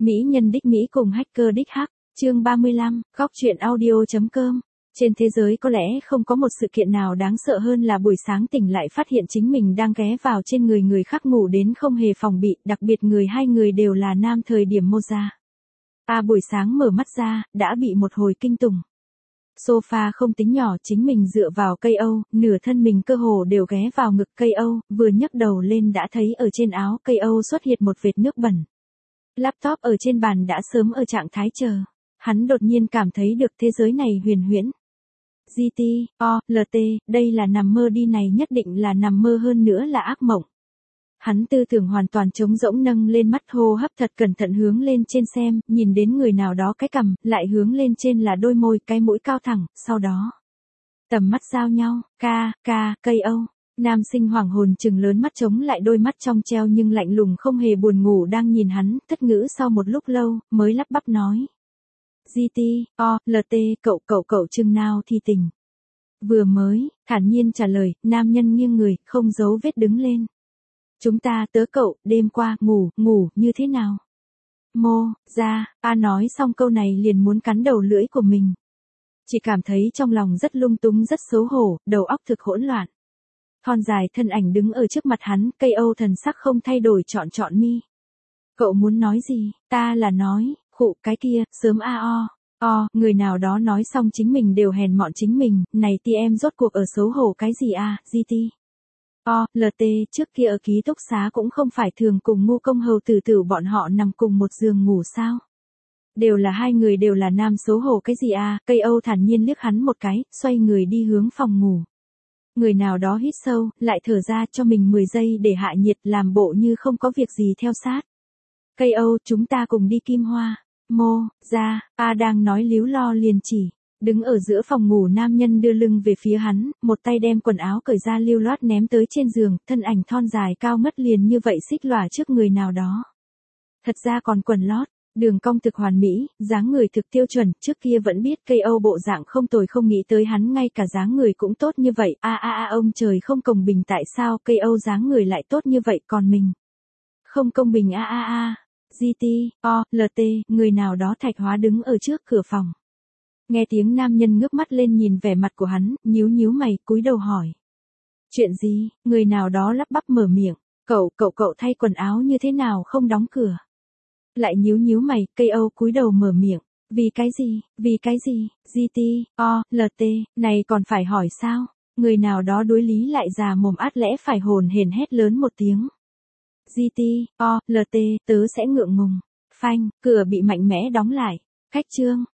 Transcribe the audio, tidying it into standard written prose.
Mỹ nhân đích Mỹ cùng hacker đích Hắc, chương 35, góc truyện audio.com. Trên thế giới có lẽ không có một sự kiện nào đáng sợ hơn là buổi sáng tỉnh lại phát hiện chính mình đang ghé vào trên người người khác ngủ đến không hề phòng bị, đặc biệt hai người đều là nam thời điểm mô ra. Buổi sáng mở mắt ra, đã bị một hồi kinh tủng. Sofa không tính nhỏ, chính mình dựa vào cây Âu, nửa thân mình cơ hồ đều ghé vào ngực cây Âu, vừa nhấc đầu lên đã thấy ở trên áo cây Âu xuất hiện một vệt nước bẩn. Laptop ở trên bàn đã sớm ở trạng thái chờ. Hắn đột nhiên cảm thấy được thế giới này huyền huyễn. GTOLT, đây là nằm mơ đi, này nhất định là nằm mơ, hơn nữa là ác mộng. Hắn tư tưởng hoàn toàn trống rỗng, nâng lên mắt, hô hấp thật cẩn thận hướng lên trên xem, nhìn đến người nào đó cái cằm, lại hướng lên trên là đôi môi, cái mũi cao thẳng, sau đó tầm mắt giao nhau, cây Âu. Nam sinh hoảng hồn chừng lớn mắt, chống lại đôi mắt trong treo nhưng lạnh lùng không hề buồn ngủ đang nhìn hắn, thất ngữ sau một lúc lâu, mới lắp bắp nói. GTOLT, cậu chừng nào thì tỉnh. Vừa mới, thản nhiên trả lời, nam nhân nghiêng người, không giấu vết đứng lên. Chúng ta tớ cậu, đêm qua, ngủ, như thế nào? Mô, ra, nói xong câu này liền muốn cắn đầu lưỡi của mình. Chỉ cảm thấy trong lòng rất lung túng, rất xấu hổ, đầu óc thực hỗn loạn. Thon dài thân ảnh đứng ở trước mặt hắn, cây Âu thần sắc không thay đổi, trọn mi. Cậu muốn nói gì? Ta là nói, khụ cái kia, sớm người nào đó nói xong chính mình đều hèn mọn chính mình, này ti em rốt cuộc ở xấu hổ cái gì GTOLT, trước kia ở ký túc xá cũng không phải thường cùng Ngu Công Hầu Tử Tử bọn họ nằm cùng một giường ngủ sao? Đều là hai người, đều là nam, xấu hổ cái gì Cây Âu thản nhiên liếc hắn một cái, xoay người đi hướng phòng ngủ. Người nào đó hít sâu, lại thở ra cho mình 10 giây để hạ nhiệt, làm bộ như không có việc gì theo sát. Cây Âu, chúng ta cùng đi Kim Hoa. Mô, ra, đang nói líu lo liền chỉ. Đứng ở giữa phòng ngủ nam nhân đưa lưng về phía hắn, một tay đem quần áo cởi ra lưu loát ném tới trên giường, thân ảnh thon dài cao ngất liền như vậy xích lòa trước người nào đó. Thật ra còn quần lót, đường cong thực hoàn mỹ, dáng người thực tiêu chuẩn, trước kia vẫn biết cây Âu bộ dạng không tồi, không nghĩ tới hắn ngay cả dáng người cũng tốt như vậy. Ông trời không công bình, tại sao cây Âu dáng người lại tốt như vậy còn mình không công bình GTOLT, người nào đó thạch hóa đứng ở trước cửa phòng. Nghe tiếng nam nhân ngước mắt lên nhìn vẻ mặt của hắn, nhíu mày, cúi đầu hỏi. Chuyện gì? Người nào đó lắp bắp mở miệng. Cậu thay quần áo như thế nào không đóng cửa? Lại nhíu mày, cây Âu cúi đầu mở miệng. Vì cái gì? GTOLT, này còn phải hỏi sao? Người nào đó đối lý lại già mồm, át lẽ phải hồn hển hét lớn một tiếng. GTOLT, tớ sẽ ngượng ngùng. Phanh, cửa bị mạnh mẽ đóng lại. Khách trương,